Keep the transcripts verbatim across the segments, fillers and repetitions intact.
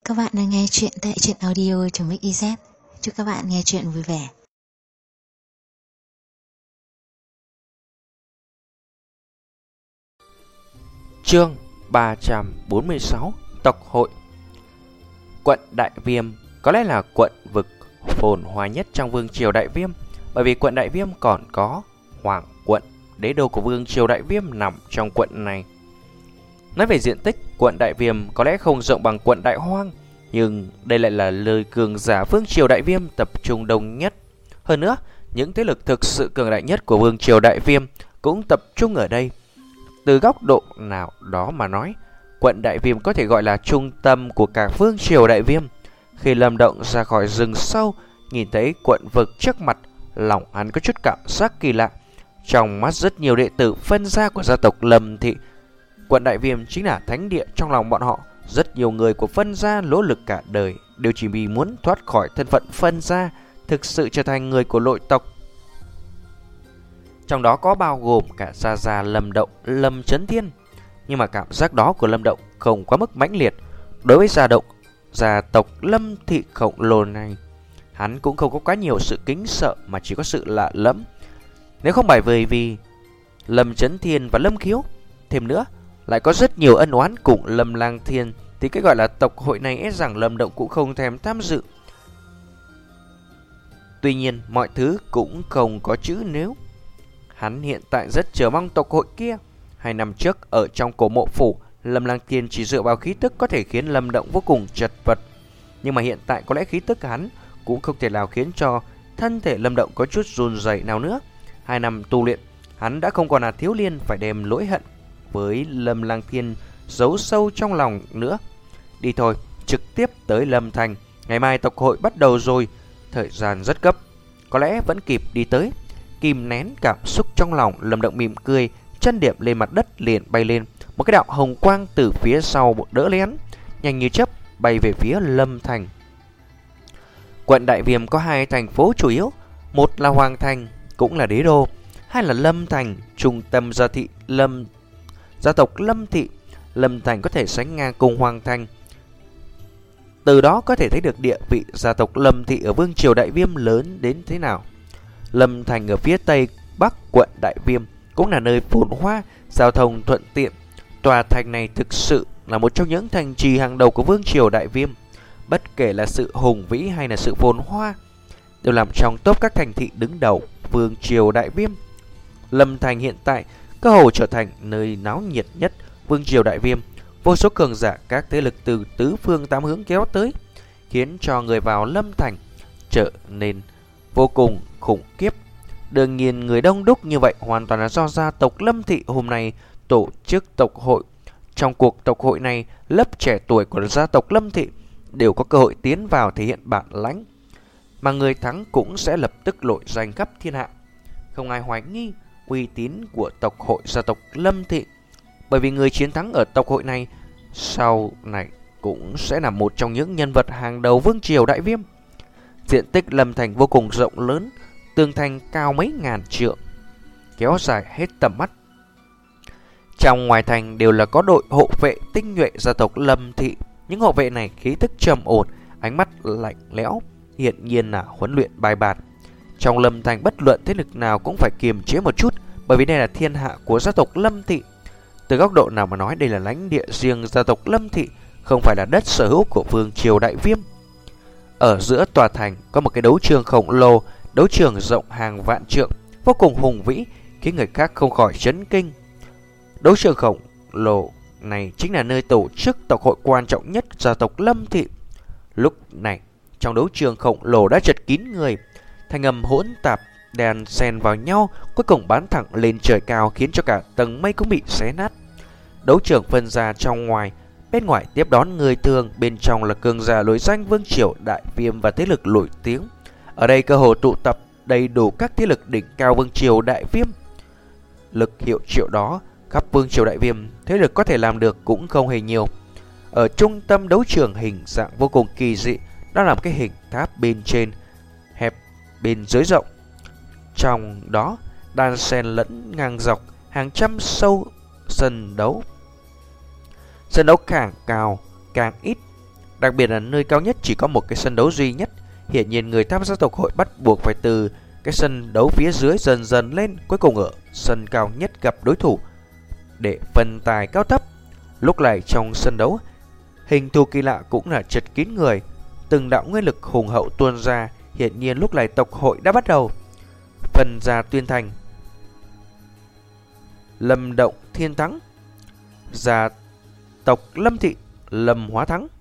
Các bạn đang nghe chuyện tại truyện audio.mixyz. Chúc các bạn nghe chuyện vui vẻ. Chương ba trăm bốn mươi sáu. Tộc hội. Quận Đại Viêm có lẽ là quận vực phồn hoa nhất trong vương triều Đại Viêm, bởi vì quận Đại Viêm còn có Hoàng quận, đế đô của vương triều Đại Viêm nằm trong quận này. Nói về diện tích, quận Đại Viêm có lẽ không rộng bằng quận Đại Hoang, nhưng đây lại là nơi cường giả vương triều Đại Viêm tập trung đông nhất. Hơn nữa, những thế lực thực sự cường đại nhất của vương triều Đại Viêm cũng tập trung ở đây. Từ góc độ nào đó mà nói, quận Đại Viêm có thể gọi là trung tâm của cả vương triều Đại Viêm. Khi Lâm Động ra khỏi rừng sâu, nhìn thấy quận vực trước mặt, lòng hắn có chút cảm giác kỳ lạ. Trong mắt rất nhiều đệ tử phân gia của gia tộc Lâm Thị, quận Đại Viêm chính là thánh địa trong lòng bọn họ. Rất nhiều người của phân gia nỗ lực cả đời đều chỉ vì muốn thoát khỏi thân phận phân gia, thực sự trở thành người của nội tộc. Trong đó có bao gồm cả Gia Gia Lâm Động, Lâm Chấn Thiên. Nhưng mà cảm giác đó của Lâm Động không quá mức mãnh liệt. Đối với gia động, gia tộc Lâm Thị khổng lồ này, hắn cũng không có quá nhiều sự kính sợ, mà chỉ có sự lạ lẫm. Nếu không phải bởi vì Lâm Chấn Thiên và Lâm Khiếu, thêm nữa lại có rất nhiều ân oán cùng Lâm Lang Thiên, thì cái gọi là tộc hội này e rằng Lâm Động cũng không thèm tham dự. Tuy nhiên mọi thứ cũng không có chữ nếu. Hắn hiện tại rất chờ mong tộc hội kia. Hai năm trước ở trong cổ mộ phủ, Lâm Lang Thiên chỉ dựa vào khí tức có thể khiến Lâm Động vô cùng chật vật. Nhưng mà hiện tại có lẽ khí tức hắn cũng không thể nào khiến cho thân thể Lâm Động có chút run rẩy nào nữa. Hai năm tu luyện, hắn đã không còn là thiếu niên phải đem lỗi hận với Lâm Lang Thiên giấu sâu trong lòng nữa. Đi thôi, trực tiếp tới Lâm Thành. Ngày mai tộc hội bắt đầu rồi, thời gian rất gấp, có lẽ vẫn kịp đi tới. Kìm nén cảm xúc trong lòng, Lâm Động mỉm cười, chân điểm lên mặt đất liền bay lên. Một cái đạo hồng quang từ phía sau một đỡ lén, nhanh như chớp bay về phía Lâm Thành. Quận Đại Viêm có hai thành phố chủ yếu, một là Hoàng Thành, cũng là đế đô, hai là Lâm Thành, trung tâm gia thị Lâm gia tộc Lâm Thị. Lâm Thành có thể sánh ngang cùng Hoàng Thành. Từ đó có thể thấy được địa vị gia tộc Lâm Thị ở vương triều Đại Viêm lớn đến thế nào. Lâm Thành ở phía tây bắc quận Đại Viêm cũng là nơi phồn hoa, giao thông thuận tiện. Tòa thành này thực sự là một trong những thành trì hàng đầu của vương triều Đại Viêm. Bất kể là sự hùng vĩ hay là sự phồn hoa, đều làm trong top các thành thị đứng đầu vương triều Đại Viêm. Lâm Thành hiện tại cơ hồ trở thành nơi náo nhiệt nhất vương triều Đại Viêm. Vô số cường giả các thế lực từ tứ phương tám hướng kéo tới, khiến cho người vào Lâm Thành trở nên vô cùng khủng khiếp. Đương nhiên người đông đúc như vậy hoàn toàn là do gia tộc Lâm Thị hôm nay tổ chức tộc hội. Trong cuộc tộc hội này, lớp trẻ tuổi của gia tộc Lâm Thị đều có cơ hội tiến vào thể hiện bản lãnh, mà người thắng cũng sẽ lập tức nổi danh khắp thiên hạ. Không ai hoài nghi uy tín của tộc hội gia tộc Lâm Thị, bởi vì người chiến thắng ở tộc hội này sau này cũng sẽ là một trong những nhân vật hàng đầu vương triều Đại Viêm. Diện tích Lâm Thành vô cùng rộng lớn, tường thành cao mấy ngàn trượng, kéo dài hết tầm mắt. Trong ngoài thành đều là có đội hộ vệ tinh nhuệ gia tộc Lâm Thị. Những hộ vệ này khí tức trầm ổn, ánh mắt lạnh lẽo, hiển nhiên là huấn luyện bài bản. Trong Lâm Thành bất luận thế lực nào cũng phải kiềm chế một chút, bởi vì đây là thiên hạ của gia tộc Lâm Thị. Từ góc độ nào mà nói, đây là lãnh địa riêng gia tộc Lâm Thị, không phải là đất sở hữu của vương triều Đại Viêm. Ở giữa tòa thành có một cái đấu trường khổng lồ, đấu trường rộng hàng vạn trượng, vô cùng hùng vĩ, khiến người khác không khỏi chấn kinh. Đấu trường khổng lồ này chính là nơi tổ chức tộc hội quan trọng nhất gia tộc Lâm Thị. Lúc này, trong đấu trường khổng lồ đã chật kín người, thanh âm hỗn tạp đan xen vào nhau, cuối cùng bắn thẳng lên trời cao, khiến cho cả tầng mây cũng bị xé nát. Đấu trường phân ra trong ngoài, bên ngoài tiếp đón người thường, bên trong là cường giả nổi danh vương triều Đại Viêm và thế lực nổi tiếng. Ở đây cơ hồ tụ tập đầy đủ các thế lực đỉnh cao vương triều Đại Viêm. Lực hiệu triệu đó, khắp vương triều Đại Viêm, thế lực có thể làm được cũng không hề nhiều. Ở trung tâm đấu trường hình dạng vô cùng kỳ dị, đó là một cái hình tháp bên trên hẹp, bên dưới rộng. Trong đó đan xen lẫn ngang dọc hàng trăm sâu sân đấu. Sân đấu càng cao càng ít, Đặc biệt là nơi cao nhất chỉ có một cái sân đấu duy nhất. Hiển nhiên người tham gia tộc hội bắt buộc phải từ cái sân đấu phía dưới dần dần lên, cuối cùng ở sân cao nhất gặp đối thủ để phân tài cao thấp. Lúc này trong sân đấu, hình thù kỳ lạ cũng là chật kín người, từng đạo nguyên lực hùng hậu tuôn ra. Hiển nhiên lúc này tộc hội đã bắt đầu. Phần gia Tuyên Thành, Lâm Động Thiên thắng, gia tộc Lâm Thị Lâm Hóa thắng.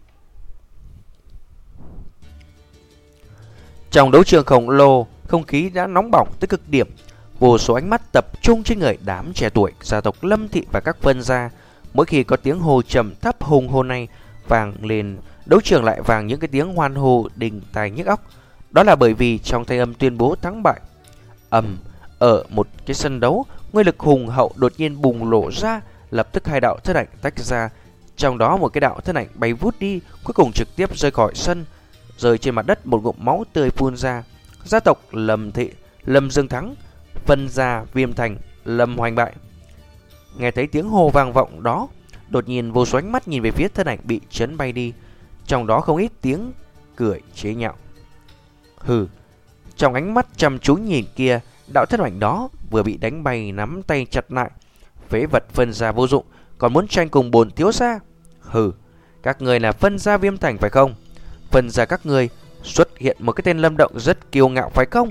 Trong đấu trường khổng lồ, không khí đã nóng bỏng tới cực điểm. Vô số ánh mắt tập trung trên người đám trẻ tuổi gia tộc Lâm Thị và các vân gia. Mỗi khi có tiếng hô trầm thấp hùng hồn này vang lên, đấu trường lại vang những cái tiếng hoan hô đình tai nhức óc. Đó là bởi vì trong thanh âm tuyên bố thắng bại, ầm, ở một cái sân đấu, nguyên lực hùng hậu đột nhiên bùng nổ ra, lập tức hai đạo thân ảnh tách ra. Trong đó một cái đạo thân ảnh bay vút đi, cuối cùng trực tiếp rơi khỏi sân, rơi trên mặt đất, một ngụm máu tươi phun ra. Gia tộc Lâm Thị Lâm Dương thắng, Vân gia Viêm Thành Lâm Hoành bại. Nghe thấy tiếng hô vang vọng đó, đột nhiên vô số ánh mắt nhìn về phía thân ảnh bị chấn bay đi, trong đó không ít tiếng cười chế nhạo. Hừ, trong ánh mắt chăm chú nhìn kia, đạo thân ảnh đó vừa bị đánh bay nắm tay chặt lại. Phế vật Vân gia vô dụng, còn muốn tranh cùng bổn thiếu gia? Hừ, các người là Vân gia Viêm Thành phải không? Vân gia các người xuất hiện một cái tên Lâm Động rất kiêu ngạo phải không?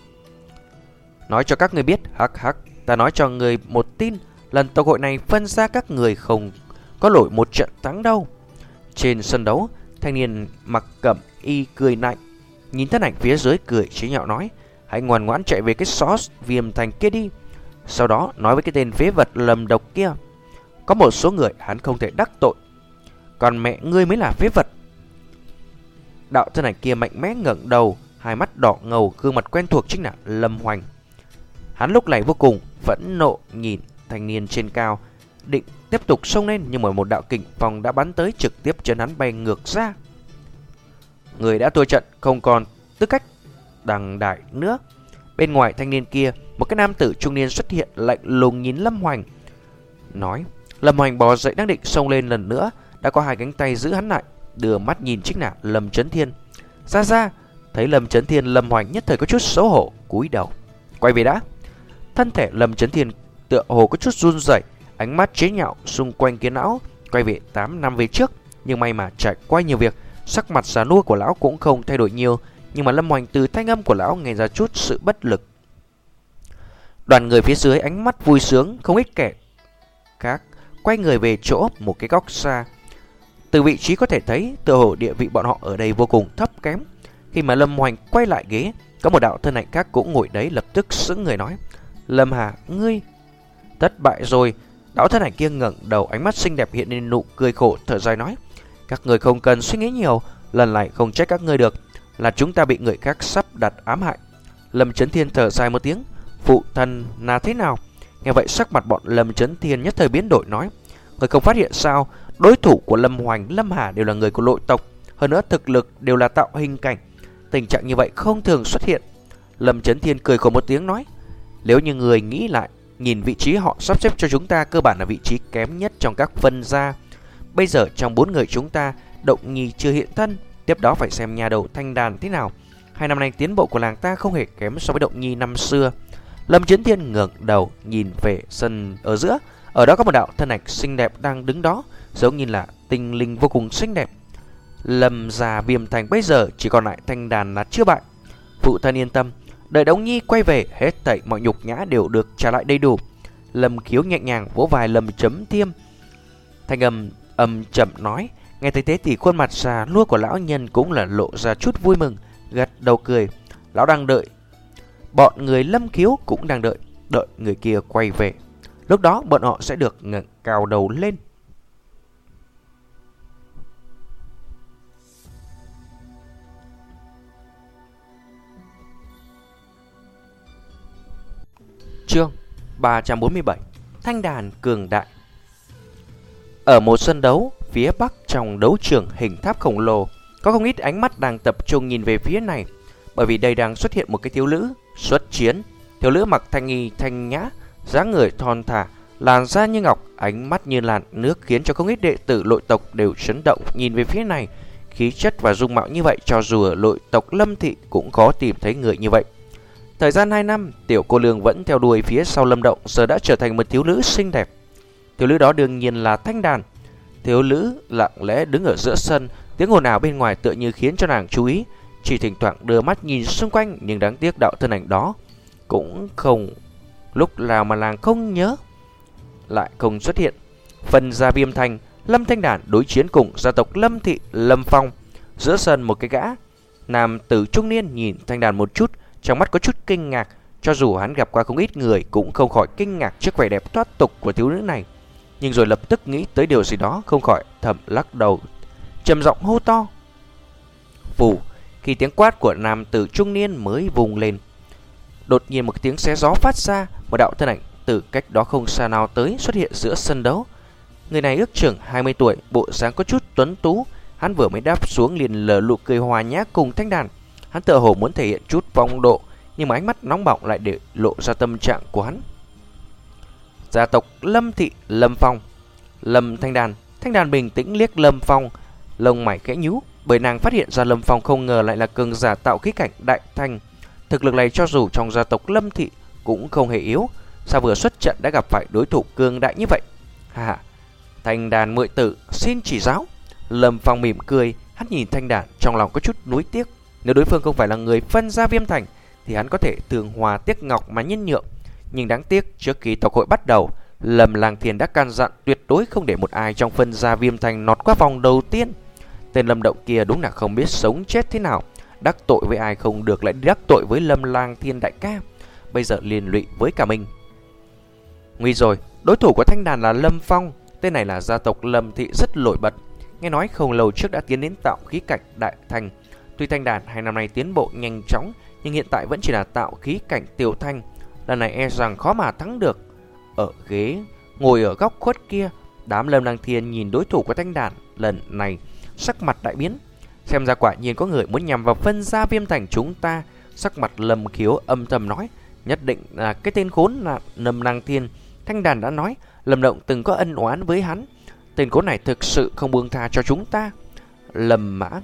Nói cho các người biết, hắc hắc, ta nói cho người một tin, lần tộc hội này Vân gia các người không có nổi một trận thắng đâu. Trên sân đấu, thanh niên mặc cẩm y cười lạnh, nhìn thân ảnh phía dưới cười chế nhạo nói: hãy ngoan ngoãn chạy về cái xó Viêm Thành kia đi. Sau đó nói với cái tên phế vật Lâm Độc kia: có một số người hắn không thể đắc tội, còn mẹ ngươi mới là phế vật. Đạo thân ảnh kia mạnh mẽ ngẩng đầu, hai mắt đỏ ngầu, gương mặt quen thuộc chính là Lâm Hoành. Hắn lúc này vô cùng phẫn nộ nhìn thanh niên trên cao, định tiếp tục xông lên, nhưng mà một đạo kình phong đã bắn tới, trực tiếp chấn hắn bay ngược ra. Người đã thua trận, không còn tư cách đằng đại nữa. Bên ngoài thanh niên kia, một cái nam tử trung niên xuất hiện, lạnh lùng nhìn Lâm Hoành, nói. Lâm Hoành bò dậy đang định xông lên lần nữa, đã có hai cánh tay giữ hắn lại, đưa mắt nhìn chính là Lâm Chấn Thiên. Ra ra, thấy Lâm Chấn Thiên, Lâm Hoành nhất thời có chút xấu hổ, cúi đầu. Quay về đã. Thân thể Lâm Chấn Thiên tựa hồ có chút run rẩy, ánh mắt chế nhạo xung quanh kiến lão, quay về tám năm về trước. Nhưng may mà trải qua nhiều việc, sắc mặt già nua của lão cũng không thay đổi nhiều, nhưng mà Lâm Hoành từ thanh âm của lão nghe ra chút sự bất lực. Đoàn người phía dưới ánh mắt vui sướng, không ít kẻ khác quay người về chỗ một cái góc xa. Từ vị trí có thể thấy, tựa hồ địa vị bọn họ ở đây vô cùng thấp kém. Khi mà Lâm Hoành quay lại ghế, có một đạo thân ảnh khác cũng ngồi đấy, lập tức sững người nói: Lâm Hà, ngươi thất bại rồi. Đạo thân ảnh kia ngẩng đầu, ánh mắt xinh đẹp hiện lên nụ cười khổ, thở dài nói: các người không cần suy nghĩ nhiều, lần này không trách các ngươi được, là chúng ta bị người khác sắp đặt ám hại. Lâm Chấn Thiên thở dài một tiếng: phụ thân là thế nào? Nghe vậy sắc mặt bọn Lâm Chấn Thiên nhất thời biến đổi, nói: người không phát hiện sao? Đối thủ của Lâm Hoành, Lâm Hà đều là người của nội tộc, hơn nữa thực lực đều là tạo hình cảnh, tình trạng như vậy không thường xuất hiện. Lâm Chấn Thiên cười khổ một tiếng nói: nếu như người nghĩ lại, nhìn vị trí họ sắp xếp cho chúng ta cơ bản là vị trí kém nhất trong các vân gia. Bây giờ trong bốn người chúng ta, Động Nhi chưa hiện thân, tiếp đó phải xem nhà đầu Thanh Đàn thế nào. Hai năm nay tiến bộ của làng ta không hề kém so với Động Nhi năm xưa. Lâm Chấn Thiên ngẩng đầu nhìn về sân ở giữa, ở đó có một đạo thân ảnh xinh đẹp đang đứng đó, giống như là tinh linh vô cùng xinh đẹp. Lâm gia Viêm Thành bây giờ chỉ còn lại Thanh Đàn là chưa bại. Phụ thân yên tâm, đợi Động Nhi quay về, hết thảy mọi nhục nhã đều được trả lại đầy đủ. Lâm Khiếu nhẹ nhàng vỗ vai Lâm Chấn Thiên, thanh âm âm chậm nói. Nghe thấy thế thì khuôn mặt già nua của lão nhân cũng là lộ ra chút vui mừng, gật đầu cười. Lão đang đợi, bọn người Lâm Khiếu cũng đang đợi, đợi người kia quay về. Lúc đó bọn họ sẽ được ngẩng cao đầu lên. Chương ba trăm bốn mươi bảy, Thanh Đàn cường đại. Ở một sân đấu phía bắc trong đấu trường hình tháp khổng lồ, có không ít ánh mắt đang tập trung nhìn về phía này, bởi vì đây đang xuất hiện một cái thiếu nữ xuất chiến. Thiếu nữ mặc thanh y thanh nhã, dáng người thon thả, làn da như ngọc, ánh mắt như làn nước khiến cho không ít đệ tử nội tộc đều chấn động nhìn về phía này. Khí chất và dung mạo như vậy, cho dù ở nội tộc Lâm thị cũng khó tìm thấy người như vậy. Thời gian hai năm, tiểu cô nương vẫn theo đuôi phía sau Lâm Động, giờ đã trở thành một thiếu nữ xinh đẹp. Thiếu nữ đó đương nhiên là Thanh Đàn. Thiếu nữ lặng lẽ đứng ở giữa sân, tiếng ồn ào bên ngoài tựa như khiến cho nàng chú ý, chỉ thỉnh thoảng đưa mắt nhìn xung quanh, nhưng đáng tiếc đạo thân ảnh đó cũng không lúc nào mà nàng không nhớ lại không xuất hiện. Phần gia Viêm Thành, Lâm Thanh Đàn đối chiến cùng gia tộc Lâm thị Lâm Phong. Giữa sân một cái gã nam tử trung niên nhìn Thanh Đàn một chút, trong mắt có chút kinh ngạc. Cho dù hắn gặp qua không ít người cũng không khỏi kinh ngạc trước vẻ đẹp thoát tục của thiếu nữ này, nhưng rồi lập tức nghĩ tới điều gì đó, không khỏi thầm lắc đầu, trầm giọng hô to. Phù, khi tiếng quát của nam tử trung niên mới vùng lên, đột nhiên một tiếng xé gió phát ra, một đạo thân ảnh từ cách đó không xa nào tới xuất hiện giữa sân đấu. Người này ước chừng hai mươi tuổi, bộ dáng có chút tuấn tú. Hắn vừa mới đáp xuống liền lờ nụ cười hòa nhã cùng Thanh Đàn. Hắn tựa hồ muốn thể hiện chút phong độ, nhưng mà ánh mắt nóng bỏng lại để lộ ra tâm trạng của hắn. Gia tộc Lâm thị Lâm Phong. Lâm Thanh Đàn. Thanh Đàn bình tĩnh liếc Lâm Phong, lông mày khẽ nhíu, bởi nàng phát hiện ra Lâm Phong không ngờ lại là cường giả tạo khí cảnh đại thành. Thực lực này cho dù trong gia tộc Lâm thị cũng không hề yếu, sao vừa xuất trận đã gặp phải đối thủ cường đại như vậy? Ha ha, Thanh Đàn muội tử xin chỉ giáo. Lâm Phong mỉm cười, hắn nhìn Thanh Đàn trong lòng có chút nuối tiếc. Nếu đối phương không phải là người phân gia Viêm Thành thì hắn có thể tường hòa tiếc ngọc mà nhân nhượng. Nhưng đáng tiếc trước khi tộc hội bắt đầu, Lâm Lang Thiên đã can dặn tuyệt đối không để một ai trong phân gia Viêm Thành nọt qua vòng đầu tiên. Tên Lâm Động kia đúng là không biết sống chết thế nào, đắc tội với ai không được lại đắc tội với Lâm Lang Thiên đại ca, bây giờ liên lụy với cả mình. Nguy rồi, đối thủ của Thanh Đàn là Lâm Phong. Tên này là gia tộc Lâm thị rất nổi bật, nghe nói không lâu trước đã tiến đến tạo khí cảnh đại thành. Tuy Thanh Đàn hai năm nay tiến bộ nhanh chóng, nhưng hiện tại vẫn chỉ là tạo khí cảnh tiểu thành. Lần này e rằng khó mà thắng được. Ở ghế ngồi ở góc khuất kia, đám Lâm Lang Thiên nhìn đối thủ của Thanh Đàn lần này sắc mặt đại biến. Xem ra quả nhiên có người muốn nhằm vào phân gia Viêm Thành chúng ta. Sắc mặt Lâm Khiếu âm thầm nói, nhất định là cái tên khốn là Lâm Lang Thiên. Thanh Đàn đã nói Lâm Động từng có ân oán với hắn, tên khốn này thực sự không buông tha cho chúng ta. Lâm Mã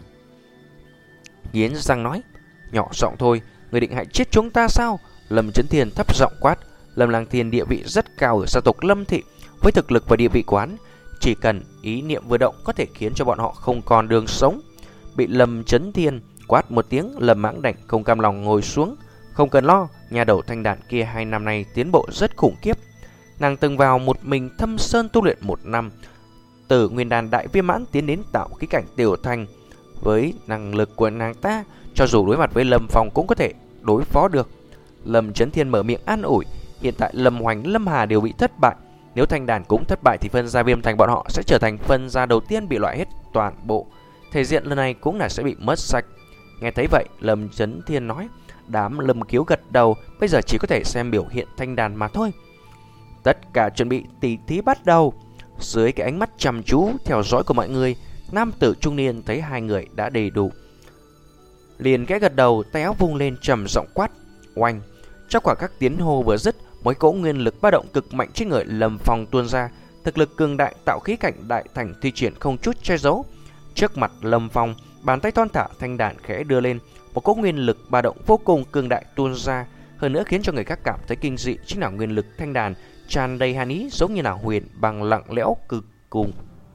nghiến răng nói, nhỏ giọng thôi, người định hại chết chúng ta sao? Lâm Chấn Thiên thấp giọng quát. Lâm Lang Thiên địa vị rất cao ở gia tộc Lâm thị, với thực lực và địa vị của hắn, chỉ cần ý niệm vừa động có thể khiến cho bọn họ không còn đường sống. Bị Lâm Chấn Thiên quát một tiếng, Lâm Mãng Đảnh không cam lòng ngồi xuống. Không cần lo, nhà đầu Thanh Đàn kia hai năm nay tiến bộ rất khủng khiếp. Nàng từng vào một mình thâm sơn tu luyện một năm, từ nguyên đàn đại viên mãn tiến đến tạo khí cảnh tiểu thành. Với năng lực của nàng ta, cho dù đối mặt với Lâm Phong cũng có thể đối phó được. Lâm Chấn Thiên mở miệng an ủi. Hiện tại Lâm Hoành, Lâm Hà đều bị thất bại. Nếu Thanh Đàn cũng thất bại thì phân gia Viêm Thành bọn họ sẽ trở thành phân gia đầu tiên bị loại hết toàn bộ. Thể diện lần này cũng là sẽ bị mất sạch. Nghe thấy vậy, Lâm Chấn Thiên nói. Đám Lâm Kiếu gật đầu, bây giờ chỉ có thể xem biểu hiện Thanh Đàn mà thôi. Tất cả chuẩn bị tỷ thí bắt đầu. Dưới cái ánh mắt chăm chú theo dõi của mọi người, nam tử trung niên thấy hai người đã đầy đủ, liền cái gật đầu, tay áo vung lên trầm giọng quát. Oanh! Trong quả các tiếng hô vừa dứt, mỗi cỗ nguyên lực ba động cực mạnh trên người Lâm Phong tuôn ra, thực lực cường đại tạo khí cảnh đại thành thi triển không chút che giấu. Trước mặt Lâm Phong, bàn tay thon thả Thanh Đàn khẽ đưa lên, một cỗ nguyên lực ba động vô cùng cường đại tuôn ra, hơn nữa khiến cho người khác cảm thấy kinh dị chính là nguyên lực Thanh Đàn tràn đầy hàn ý, giống như là huyền bằng lặng lẽo cực cùng.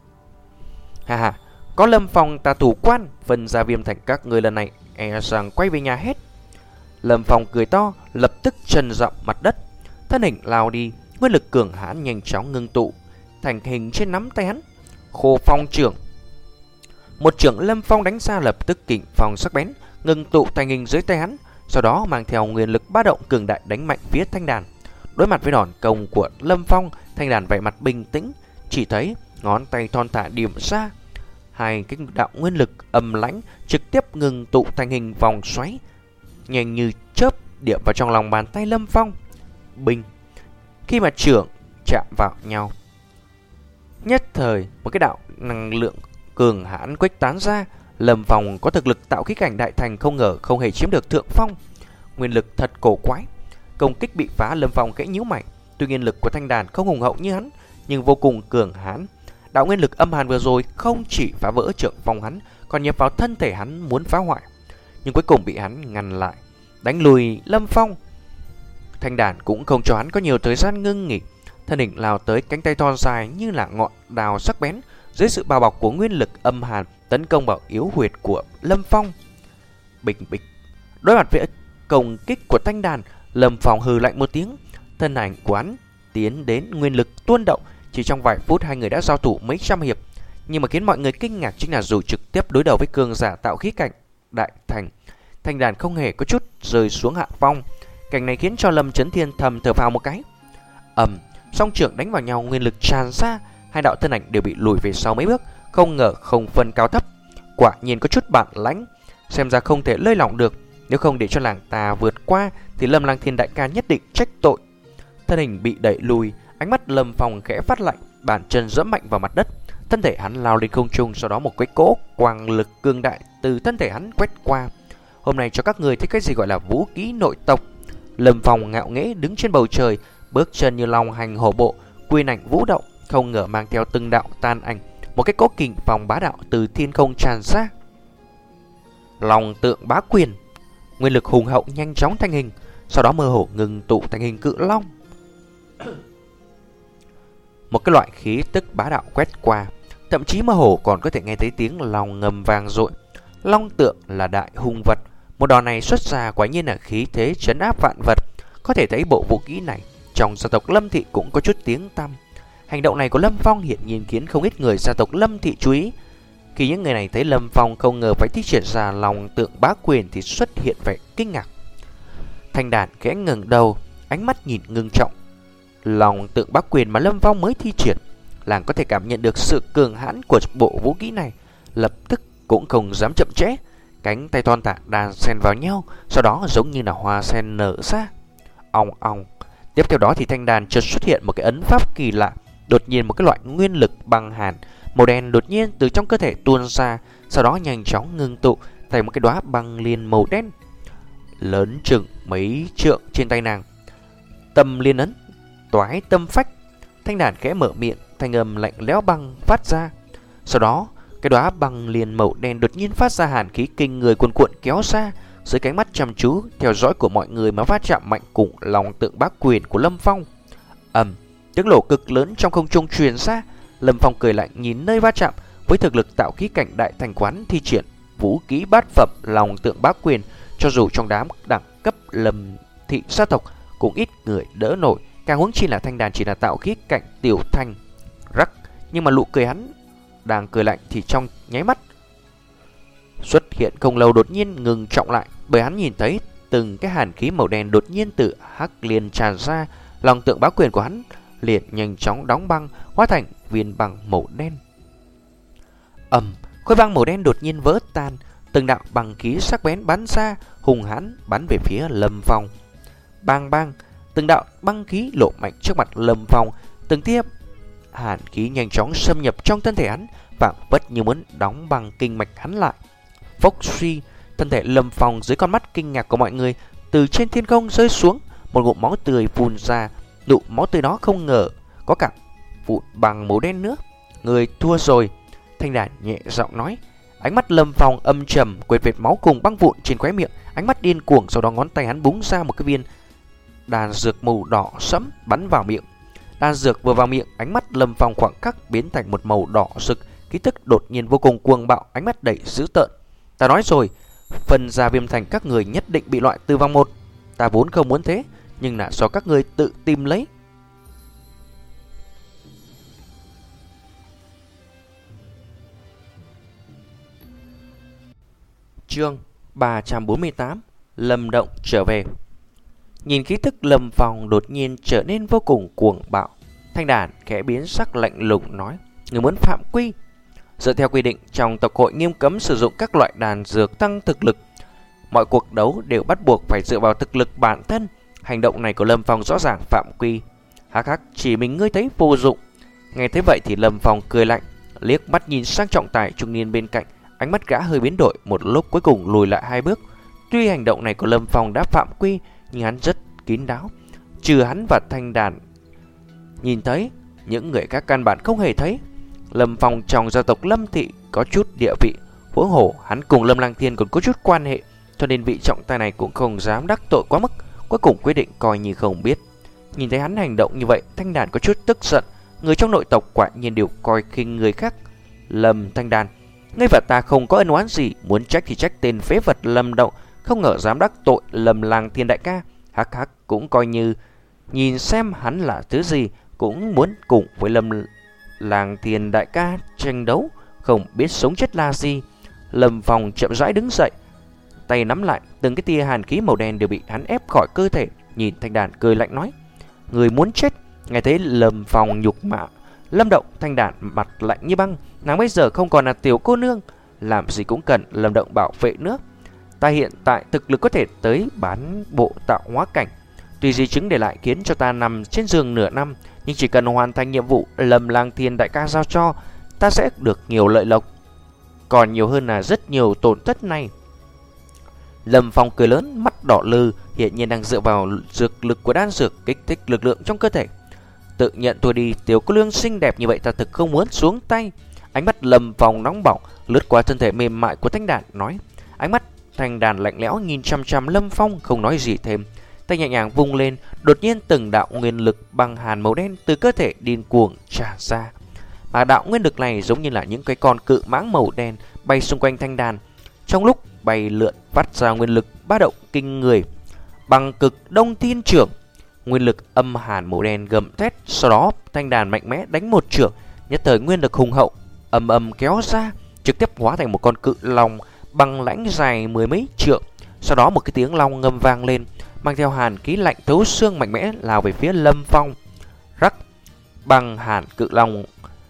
Ha ha, có Lâm Phong ta thủ quan, phân gia Viêm Thành các người lần này e rằng quay về nhà hết. Lâm Phong cười to, lập tức chân dậm mặt đất, thân hình lao đi, nguyên lực cường hãn nhanh chóng ngưng tụ thành hình trên nắm tay hắn. Khô Phong trưởng. Một trưởng Lâm Phong đánh ra, lập tức kình phong sắc bén ngưng tụ thành hình dưới tay hắn, sau đó mang theo nguyên lực ba động cường đại đánh mạnh phía Thanh Đàn. Đối mặt với đòn công của Lâm Phong, Thanh Đàn vẻ mặt bình tĩnh, chỉ thấy ngón tay thon thả điểm ra, hai cái đạo nguyên lực âm lãnh trực tiếp ngừng tụ thành hình vòng xoáy, nhanh như chớp điểm vào trong lòng bàn tay Lâm Phong. Bình! Khi mà trưởng chạm vào nhau, nhất thời một cái đạo năng lượng cường hãn khuếch tán ra. Lâm Phong có thực lực tạo khí cảnh đại thành, không ngờ không hề chiếm được thượng phong. Nguyên lực thật cổ quái. Công kích bị phá, Lâm Phong khẽ nhíu mày, Tuy nhiên lực của thanh đàn không hùng hậu như hắn, nhưng vô cùng cường hãn. Đạo nguyên lực âm hàn vừa rồi không chỉ phá vỡ trượng phong hắn, còn nhập vào thân thể hắn muốn phá hoại, nhưng cuối cùng bị hắn ngăn lại, đánh lùi Lâm Phong. Thanh đàn cũng không cho hắn có nhiều thời gian ngưng nghỉ, thân hình lao tới, cánh tay thon dài như là ngọn đào sắc bén, dưới sự bao bọc của nguyên lực âm hàn tấn công vào yếu huyệt của Lâm Phong. Bịch bịch, đối mặt với công kích của thanh đàn, Lâm Phong hừ lạnh một tiếng, thân ảnh của hắn tiến đến, nguyên lực tuôn động. Chỉ trong vài phút hai người đã giao thủ mấy trăm hiệp, nhưng mà khiến mọi người kinh ngạc chính là dù trực tiếp đối đầu với cường giả tạo khí cảnh đại thành, thanh đàn không hề có chút rơi xuống hạ phong. Cảnh này khiến cho Lâm Chấn Thiên thầm thở phào một cái. Ầm, song trưởng đánh vào nhau, nguyên lực tràn ra, hai đạo thân ảnh đều bị lùi về sau mấy bước, không ngờ không phân cao thấp. Quả nhiên có chút bản lãnh, xem ra không thể lơi lỏng được, nếu không để cho làng ta vượt qua thì Lâm Lang Thiên đại ca nhất định trách tội. Thân hình bị đẩy lùi, ánh mắt Lâm Phong khẽ phát lạnh, bàn chân giẫm mạnh vào mặt đất, thân thể hắn lao lên không trung, sau đó một cái cỗ quang lực cương đại từ thân thể hắn quét qua. Hôm nay cho các người thấy cái gì gọi là vũ khí nội tộc. Lâm Phong ngạo nghễ đứng trên bầu trời, bước chân như long hành hổ bộ, quyền ảnh vũ động, không ngờ mang theo từng đạo tan ảnh, một cái cỗ kình phong bá đạo từ thiên không tràn ra. Long tượng bá quyền, nguyên lực hùng hậu nhanh chóng thành hình, sau đó mơ hồ ngừng tụ thành hình cự long. Một cái loại khí tức bá đạo quét qua, thậm chí mơ hồ còn có thể nghe thấy tiếng long ngầm vang dội. Long tượng là đại hung vật, một đòn này xuất ra quả nhiên là khí thế trấn áp vạn vật. Có thể thấy bộ vũ khí này trong gia tộc Lâm Thị cũng có chút tiếng tăm. Hành động này của Lâm Phong hiện nhiên khiến không ít người gia tộc Lâm Thị chú ý. Khi những người này thấy Lâm Phong không ngờ phải thi triển ra long tượng bá quyền thì xuất hiện vẻ kinh ngạc. Thanh đàn khẽ ngẩng đầu, ánh mắt nhìn ngưng trọng. Long tượng bá quyền mà Lâm Phong mới thi triển, làng có thể cảm nhận được sự cường hãn của bộ vũ khí này, lập tức cũng không dám chậm trễ, cánh tay thon thả đan xen vào nhau, sau đó giống như là hoa sen nở ra. Ong ong. Tiếp theo đó thì thanh đàn chợt xuất hiện một cái ấn pháp kỳ lạ, đột nhiên một cái loại nguyên lực băng hàn màu đen đột nhiên từ trong cơ thể tuôn ra, sau đó nhanh chóng ngưng tụ thành một cái đóa băng liên màu đen lớn chừng mấy trượng trên tay nàng. Tâm liên ấn, toái tâm phách. Thanh đàn khẽ mở miệng, thanh âm lạnh lẽo băng phát ra. Sau đó, cái đóa băng liên màu đen đột nhiên phát ra hàn khí kinh người cuồn cuộn kéo xa, dưới cánh mắt chăm chú theo dõi của mọi người mà va chạm mạnh cùng long tượng bá quyền của Lâm Phong. Ầm, tiếng nổ cực lớn trong không trung truyền ra. Lâm Phong cười lạnh nhìn nơi va chạm, với thực lực tạo khí cảnh đại thành quán thi triển vũ khí bát phẩm long tượng bá quyền, cho dù trong đám đẳng cấp Lâm Thị gia tộc cũng ít người đỡ nổi, càng huống chi là thanh đàn chỉ là tạo khí cảnh tiểu thành. Rắc, nhưng mà nụ cười hắn đang cười lạnh thì trong nháy mắt xuất hiện không lâu đột nhiên ngừng trọng lại, bởi hắn nhìn thấy từng cái hàn khí màu đen đột nhiên từ hắc liên tràn ra, long tượng bá quyền của hắn liền nhanh chóng đóng băng, hóa thành viên băng màu đen. Ầm, khối băng màu đen đột nhiên vỡ tan, từng đạo băng khí sắc bén bắn ra, hùng hãn bắn về phía Lâm Phong. Bang bang, từng đạo băng khí lộ mạnh trước mặt Lâm Phong, từng tia hàn khí nhanh chóng xâm nhập trong thân thể hắn, phảng phất như muốn đóng băng kinh mạch hắn lại. Phốc suy, thân thể Lâm Phong dưới con mắt kinh ngạc của mọi người từ trên thiên không rơi xuống, một ngụm máu tươi phun ra. Nụ máu tươi đó không ngờ có cả vụn bằng màu đen nữa. Người thua rồi, thanh đàn nhẹ giọng nói. Ánh mắt Lâm Phong âm trầm, quệt vệt máu cùng băng vụn trên khóe miệng, ánh mắt điên cuồng. Sau đó ngón tay hắn búng ra một cái viên đan dược màu đỏ sẫm bắn vào miệng. Đan dược vừa vào miệng, ánh mắt Lâm Phong khoảng khắc biến thành một màu đỏ rực, khí tức đột nhiên vô cùng cuồng bạo, ánh mắt đầy dữ tợn. Ta nói rồi, phần gia Viêm Thành các người nhất định bị loại từ vòng một. Ta vốn không muốn thế, nhưng là do các người tự tìm lấy. Chương ba trăm bốn mươi tám, Lâm Động trở về. Nhìn khí tức Lâm Phong đột nhiên trở nên vô cùng cuồng bạo, thanh đàn khẽ biến sắc lạnh lùng nói: người muốn phạm quy. Dựa theo quy định, trong tộc hội nghiêm cấm sử dụng các loại đan dược tăng thực lực. Mọi cuộc đấu đều bắt buộc phải dựa vào thực lực bản thân. Hành động này của Lâm Phong rõ ràng phạm quy. Hắc hắc, chỉ mình ngươi thấy vô dụng. Nghe thế vậy thì Lâm Phong cười lạnh, liếc mắt nhìn sang trọng tài trung niên bên cạnh, ánh mắt gã hơi biến đổi, một lúc cuối cùng lùi lại hai bước. Tuy hành động này của Lâm Phong đã phạm quy, nhưng hắn rất kín đáo. Trừ hắn và thanh đàn nhìn thấy, những người khác căn bản không hề thấy. Lâm Phong trong gia tộc Lâm thị có chút địa vị, huống hồ hắn cùng Lâm Lang Thiên còn có chút quan hệ, cho nên vị trọng tài này cũng không dám đắc tội quá mức, cuối cùng quyết định coi như không biết. Nhìn thấy hắn hành động như vậy, Thanh Đàn có chút tức giận. Người trong nội tộc quả nhiên đều coi khinh người khác. Lâm Thanh Đàn, ngươi và ta không có ân oán gì, muốn trách thì trách tên phế vật Lâm Động, không ngờ dám đắc tội Lâm Lang Thiên đại ca. Hắc hắc, cũng coi như nhìn xem hắn là thứ gì, cũng muốn cùng với Lâm Lang Thiên đại ca tranh đấu, không biết sống chết là gì. Lâm Phong chậm rãi đứng dậy, tay nắm lại, từng cái tia hàn khí màu đen đều bị hắn ép khỏi cơ thể. Nhìn Thanh Đàn cười lạnh nói, người muốn chết. Nghe thấy Lâm Phong nhục mạ Lâm Động, Thanh Đàn mặt lạnh như băng. Nàng bây giờ không còn là tiểu cô nương, làm gì cũng cần Lâm Động bảo vệ nữa. Ta hiện tại thực lực có thể tới bán bộ tạo hóa cảnh, tuy di chứng để lại khiến cho ta nằm trên giường nửa năm, nhưng chỉ cần hoàn thành nhiệm vụ Lâm Lang Thiên đại ca giao cho, ta sẽ được nhiều lợi lộc, còn nhiều hơn là rất nhiều tổn thất này. Lâm Phong cười lớn, mắt đỏ lừ, hiện nhiên đang dựa vào dược lực của đan dược kích thích lực lượng trong cơ thể. Tự nhận tôi đi, tiểu cô nương xinh đẹp như vậy ta thực không muốn xuống tay. Ánh mắt Lâm Phong nóng bỏng lướt qua thân thể mềm mại của Thanh Đàn, nói. Ánh mắt Thanh Đàn lạnh lẽo nhìn chăm chăm Lâm Phong, không nói gì thêm. Tay nhẹ nhàng vung lên, đột nhiên từng đạo nguyên lực băng hàn màu đen từ cơ thể điên cuồng tràn ra. Mà đạo nguyên lực này giống như là những cái con cự mãng màu đen bay xung quanh Thanh Đàn. Trong lúc bay lượn phát ra nguyên lực ba động kinh người. Bằng cực Đông Thiên Trưởng, nguyên lực âm hàn màu đen gầm thét. Sau đó Thanh Đàn mạnh mẽ đánh một chưởng, nhất thời nguyên lực hùng hậu ầm ầm kéo ra, trực tiếp hóa thành một con cự long băng lãnh dài mười mấy trượng. Sau đó một cái tiếng long ngâm vang lên, mang theo hàn khí lạnh thấu xương mạnh mẽ lao về phía Lâm Phong. Rắc, băng hàn cự long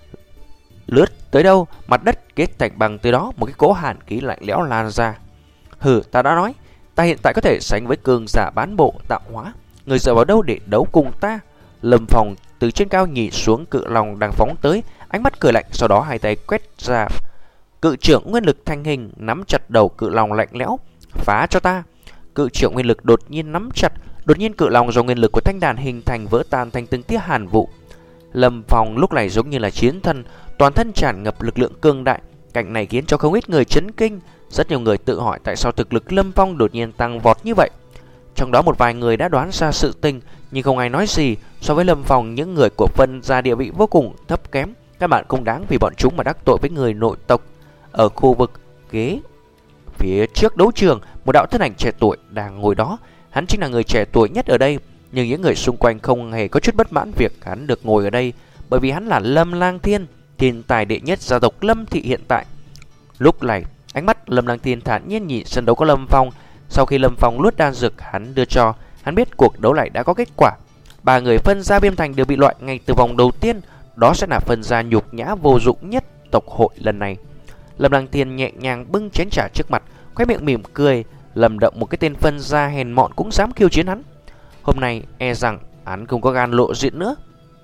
lướt tới đâu, mặt đất kết thành băng, từ đó một cái cỗ hàn khí lạnh lẽo lan ra. Hừ, ta đã nói, ta hiện tại có thể sánh với cường giả bán bộ tạo hóa, người dựa vào đâu để đấu cùng ta? Lâm Phong từ trên cao nhìn xuống cự long đang phóng tới, ánh mắt cười lạnh, sau đó hai tay quét ra, cự trưởng nguyên lực thành hình nắm chặt đầu cự long lạnh lẽo. Phá cho ta! Cự trưởng nguyên lực đột nhiên nắm chặt, đột nhiên cự long do nguyên lực của Thanh Đàn hình thành vỡ tan thành từng tia hàn vụ. Lâm Phong lúc này giống như là chiến thần, toàn thân tràn ngập lực lượng cường đại. Cảnh này khiến cho không ít người chấn kinh. Rất nhiều người tự hỏi tại sao thực lực Lâm Phong đột nhiên tăng vọt như vậy. Trong đó một vài người đã đoán ra sự tình, nhưng không ai nói gì. So với Lâm Phong, những người của Vân gia địa vị vô cùng thấp kém, các bạn không đáng vì bọn chúng mà đắc tội với người nội tộc. Ở khu vực ghế phía trước đấu trường, một đạo thân ảnh trẻ tuổi đang ngồi đó. Hắn chính là người trẻ tuổi nhất ở đây, nhưng những người xung quanh không hề có chút bất mãn việc hắn được ngồi ở đây, bởi vì hắn là Lâm Lang Thiên, thiên tài đệ nhất gia tộc Lâm thị hiện tại. Lúc này, ánh mắt Lâm Lang Thiên thản nhiên nhìn sân đấu của Lâm Phong. Sau khi Lâm Phong luốt đan dược hắn đưa cho, hắn biết cuộc đấu này đã có kết quả. Ba người phân gia Viêm Thành đều bị loại ngay từ vòng đầu tiên, đó sẽ là phân gia nhục nhã vô dụng nhất tộc hội lần này. Lâm Lang Thiên nhẹ nhàng bưng chén trà trước mặt, khóe miệng mỉm cười. Lâm Động, một cái tên phân gia hèn mọn cũng dám khiêu chiến hắn. Hôm nay e rằng hắn không có gan lộ diện nữa.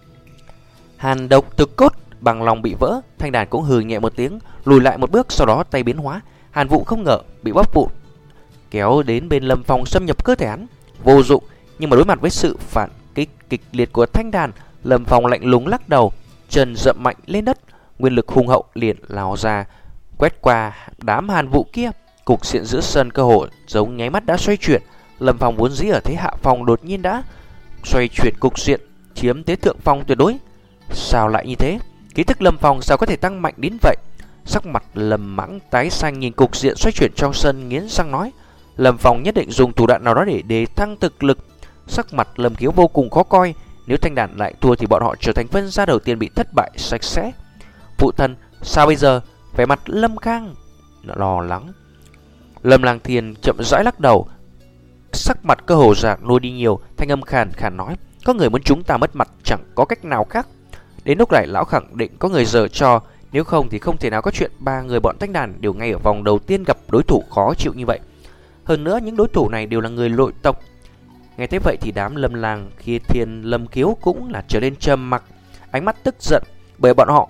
Hàn độc thực cốt, bằng lòng bị vỡ. Thanh Đàn cũng hừ nhẹ một tiếng, lùi lại một bước, sau đó tay biến hóa, hàn vụ không ngờ bị bóp vụn, kéo đến bên Lâm Phong xâm nhập cơ thể hắn. Vô dụng. Nhưng mà đối mặt với sự phản kích kịch liệt của Thanh Đàn, Lâm Phong lạnh lùng lắc đầu, chân dậm mạnh lên đất, nguyên lực hùng hậu liền lao ra, quét qua đám hàn vụ kia. Cục diện giữa sân cơ hội giống nháy mắt đã xoay chuyển. Lâm Phong vốn dĩ ở thế hạ phong đột nhiên đã xoay chuyển cục diện, chiếm thế thượng phong tuyệt đối. Sao lại như thế? Ký thức Lâm Phong sao có thể tăng mạnh đến vậy? Sắc mặt Lâm Mãng tái xanh nhìn cục diện xoay chuyển trong sân, nghiến răng nói, Lâm Phong nhất định dùng thủ đoạn nào đó để đề thăng thực lực. Sắc mặt Lâm Khiếu vô cùng khó coi, nếu Thanh Đàn lại thua thì bọn họ trở thành phân gia đầu tiên bị thất bại sạch sẽ. Phụ thân, sao bây giờ? Vẻ mặt Lâm Khang lo lắng. Lâm Lang Thiên chậm rãi lắc đầu, sắc mặt cơ hồ dạng nuôi đi nhiều, thanh âm khàn khàn nói, có người muốn chúng ta mất mặt, chẳng có cách nào khác. Đến lúc này lão khẳng định có người giở trò, nếu không thì không thể nào có chuyện ba người bọn Thanh Đàn đều ngay ở vòng đầu tiên gặp đối thủ khó chịu như vậy. Hơn nữa những đối thủ này đều là người nội tộc. Nghe thế vậy thì đám Lâm Lang khi Thiên Lâm Kiếu cũng là trở nên trầm mặc, ánh mắt tức giận, bởi bọn họ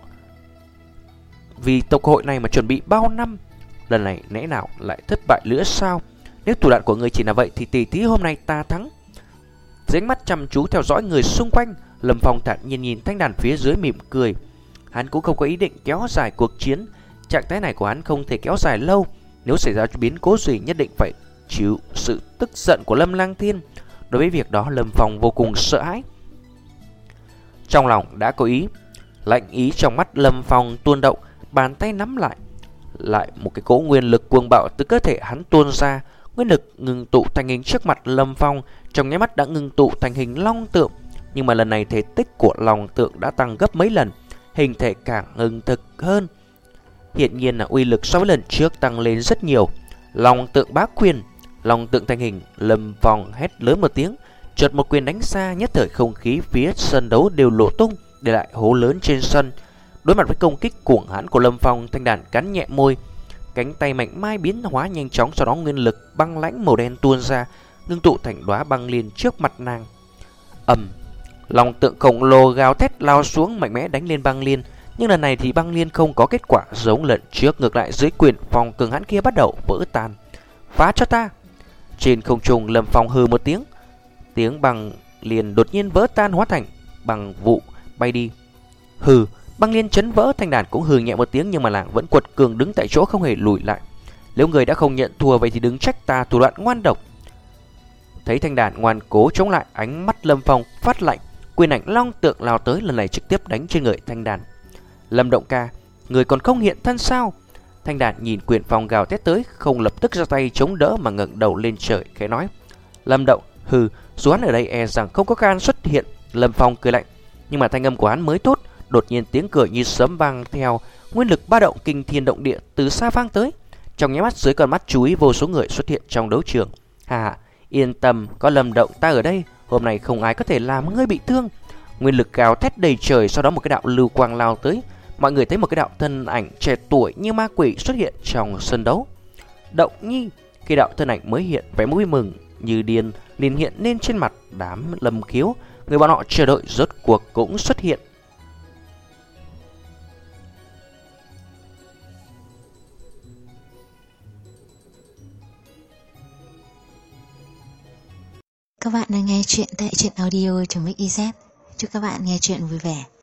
vì tộc hội này mà chuẩn bị bao năm, lần này lẽ nào lại thất bại nữa sao? Nếu thủ đoạn của người chỉ là vậy thì tỷ thí hôm nay ta thắng. Dưới ánh mắt chăm chú theo dõi người xung quanh, Lâm Phong thản nhiên nhìn thanh đàn phía dưới mỉm cười. Hắn cũng không có ý định kéo dài cuộc chiến. Trạng thái này của hắn không thể kéo dài lâu. Nếu xảy ra biến cố gì nhất định phải chịu sự tức giận của Lâm Lang Thiên. Đối với việc đó Lâm Phong vô cùng sợ hãi. Trong lòng đã có ý. Lạnh ý trong mắt Lâm Phong tuôn động. Bàn tay nắm lại. Lại một cái cỗ nguyên lực cuồng bạo từ cơ thể hắn tuôn ra. Nguyên lực ngưng tụ thành hình trước mặt Lâm Phong. Trong nháy mắt đã ngưng tụ thành hình long tượng. Nhưng mà lần này thể tích của long tượng đã tăng gấp mấy lần. Hình thể càng ngưng thực hơn. Hiện nhiên là uy lực so với lần trước tăng lên rất nhiều. Long tượng bá quyền. Long tượng thành hình. Lâm Phong hét lớn một tiếng. Chợt một quyền đánh xa, nhất thời không khí phía sân đấu đều lộ tung, để lại hố lớn trên sân. Đối mặt với công kích cuồng hãn của Lâm Phong, thanh đàn cắn nhẹ môi. Cánh tay mạnh mai biến hóa nhanh chóng, sau đó nguyên lực băng lãnh màu đen tuôn ra, ngưng tụ thành đóa băng liên trước mặt nàng. Ầm, long tượng khổng lồ gào thét lao xuống mạnh mẽ đánh lên băng liên, nhưng lần này thì băng liên không có kết quả giống lần trước, ngược lại dưới quyền phong cường hãn kia bắt đầu vỡ tan. Phá cho ta! Trên không trung Lâm Phong hừ một tiếng, tiếng băng liền đột nhiên vỡ tan hóa thành băng vụ bay đi. Hừ, băng liên chấn vỡ, thanh đàn cũng hừ nhẹ một tiếng, nhưng mà nàng vẫn quật cường đứng tại chỗ không hề lùi lại. Nếu người đã không nhận thua vậy thì đừng trách ta thủ đoạn ngoan độc. Thấy thanh đàn ngoan cố chống lại, ánh mắt Lâm Phong phát lạnh, quyền ảnh long tượng lao tới, lần này trực tiếp đánh trên người thanh đàn. Lâm Động ca, người còn không hiện thân sao? Thanh đàn nhìn quyền phong gào thét tới, không lập tức ra tay chống đỡ mà ngẩng đầu lên trời khẽ nói: Lâm Động, hừ, dù hắn ở đây e rằng không có can xuất hiện. Lâm Phong cười lạnh, nhưng mà thanh âm của hắn mới tốt, đột nhiên tiếng cười như sấm vang theo, nguyên lực ba động kinh thiên động địa từ xa vang tới. Trong nháy mắt dưới con mắt chú ý vô số người xuất hiện trong đấu trường. Hà, yên tâm, có Lâm Động ta ở đây, hôm nay không ai có thể làm ngươi bị thương. Nguyên lực gào thét đầy trời, sau đó một cái đạo lưu quang lao tới. Mọi người thấy một cái đạo thân ảnh trẻ tuổi như ma quỷ xuất hiện trong sân đấu. Động Nhi, khi đạo thân ảnh mới hiện, vẻ vui mừng như điên liền hiện lên trên mặt đám Lâm Khiếu. Người bọn họ chờ đợi rốt cuộc cũng xuất hiện. Các bạn đang nghe chuyện tại truyện audio.mixyz. Chúc các bạn nghe chuyện vui vẻ.